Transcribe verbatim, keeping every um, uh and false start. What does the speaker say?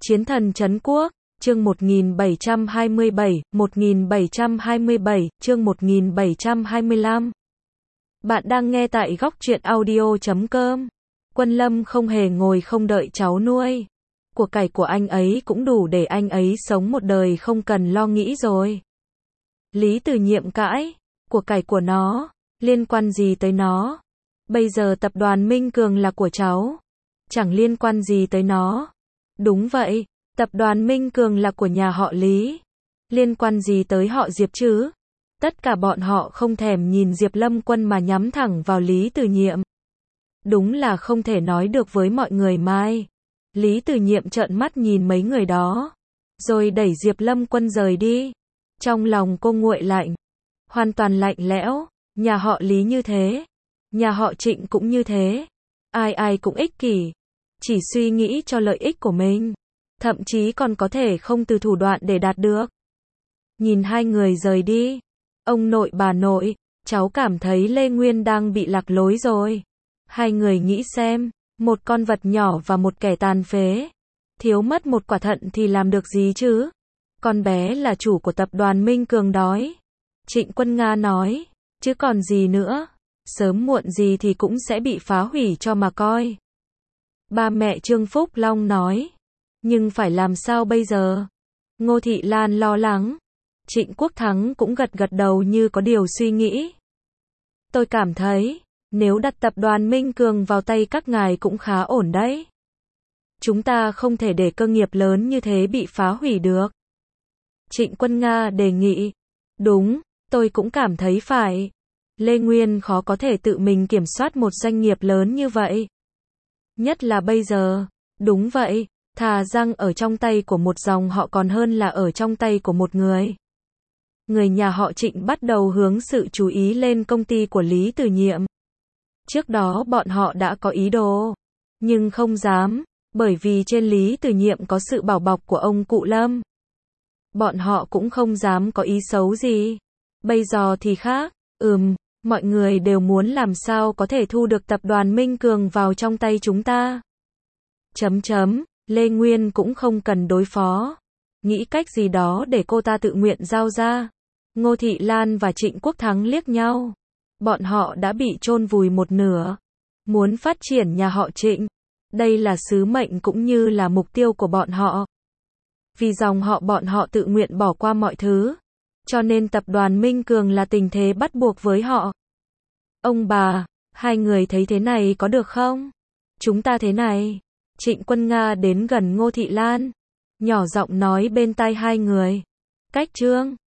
Chiến thần trấn quốc, chương một nghìn bảy trăm hai mươi bảy, một nghìn bảy trăm hai mươi bảy, chương một nghìn bảy trăm hai mươi lăm. Bạn đang nghe tại góc truyện audio chấm com. Quân Lâm không hề ngồi không đợi cháu nuôi. Của cải của anh ấy cũng đủ để anh ấy sống một đời không cần lo nghĩ rồi. Lý Từ Nhiệm cãi, của cải của nó, liên quan gì tới nó? Bây giờ tập đoàn Minh Cường là của cháu, chẳng liên quan gì tới nó. Đúng vậy, tập đoàn Minh Cường là của nhà họ Lý, liên quan gì tới họ Diệp chứ? Tất cả bọn họ không thèm nhìn Diệp Lâm Quân mà nhắm thẳng vào Lý Từ Nhiệm. Đúng là không thể nói được với mọi người mai. Lý Từ Nhiệm trợn mắt nhìn mấy người đó, rồi đẩy Diệp Lâm Quân rời đi. Trong lòng cô nguội lạnh, hoàn toàn lạnh lẽo. Nhà họ Lý như thế, nhà họ Trịnh cũng như thế, ai ai cũng ích kỷ, chỉ suy nghĩ cho lợi ích của mình, thậm chí còn có thể không từ thủ đoạn để đạt được. Nhìn hai người rời đi, ông nội bà nội, cháu cảm thấy Lê Nguyên đang bị lạc lối rồi. Hai người nghĩ xem, một con vật nhỏ và một kẻ tàn phế, thiếu mất một quả thận thì làm được gì chứ? Con bé là chủ của tập đoàn Minh Cường đói. Trịnh Quân Nga nói, chứ còn gì nữa, sớm muộn gì thì cũng sẽ bị phá hủy cho mà coi. Ba mẹ Trương Phúc Long nói, nhưng phải làm sao bây giờ? Ngô Thị Lan lo lắng. Trịnh Quốc Thắng cũng gật gật đầu như có điều suy nghĩ. Tôi cảm thấy, nếu đặt tập đoàn Minh Cường vào tay các ngài cũng khá ổn đấy. Chúng ta không thể để cơ nghiệp lớn như thế bị phá hủy được. Trịnh Quân Nga đề nghị. Đúng, tôi cũng cảm thấy phải. Lê Nguyên khó có thể tự mình kiểm soát một doanh nghiệp lớn như vậy. Nhất là bây giờ. Đúng vậy, thà rằng ở trong tay của một dòng họ còn hơn là ở trong tay của một người. Người nhà họ Trịnh bắt đầu hướng sự chú ý lên công ty của Lý Từ Nhiệm. Trước đó bọn họ đã có ý đồ, nhưng không dám, bởi vì trên Lý Từ Nhiệm có sự bảo bọc của ông cụ Lâm. Bọn họ cũng không dám có ý xấu gì. Bây giờ thì khác, ừm, mọi người đều muốn làm sao có thể thu được tập đoàn Minh Cường vào trong tay chúng ta. Chấm chấm, Lê Nguyên cũng không cần đối phó. Nghĩ cách gì đó để cô ta tự nguyện giao ra. Ngô Thị Lan và Trịnh Quốc Thắng liếc nhau. Bọn họ đã bị chôn vùi một nửa. Muốn phát triển nhà họ Trịnh. Đây là sứ mệnh cũng như là mục tiêu của bọn họ. Vì dòng họ bọn họ tự nguyện bỏ qua mọi thứ. Cho nên tập đoàn Minh Cường là tình thế bắt buộc với họ. Ông bà, hai người thấy thế này có được không? Chúng ta thế này. Trịnh Quân Nga đến gần Ngô Thị Lan, nhỏ giọng nói bên tai hai người. Cách Trương,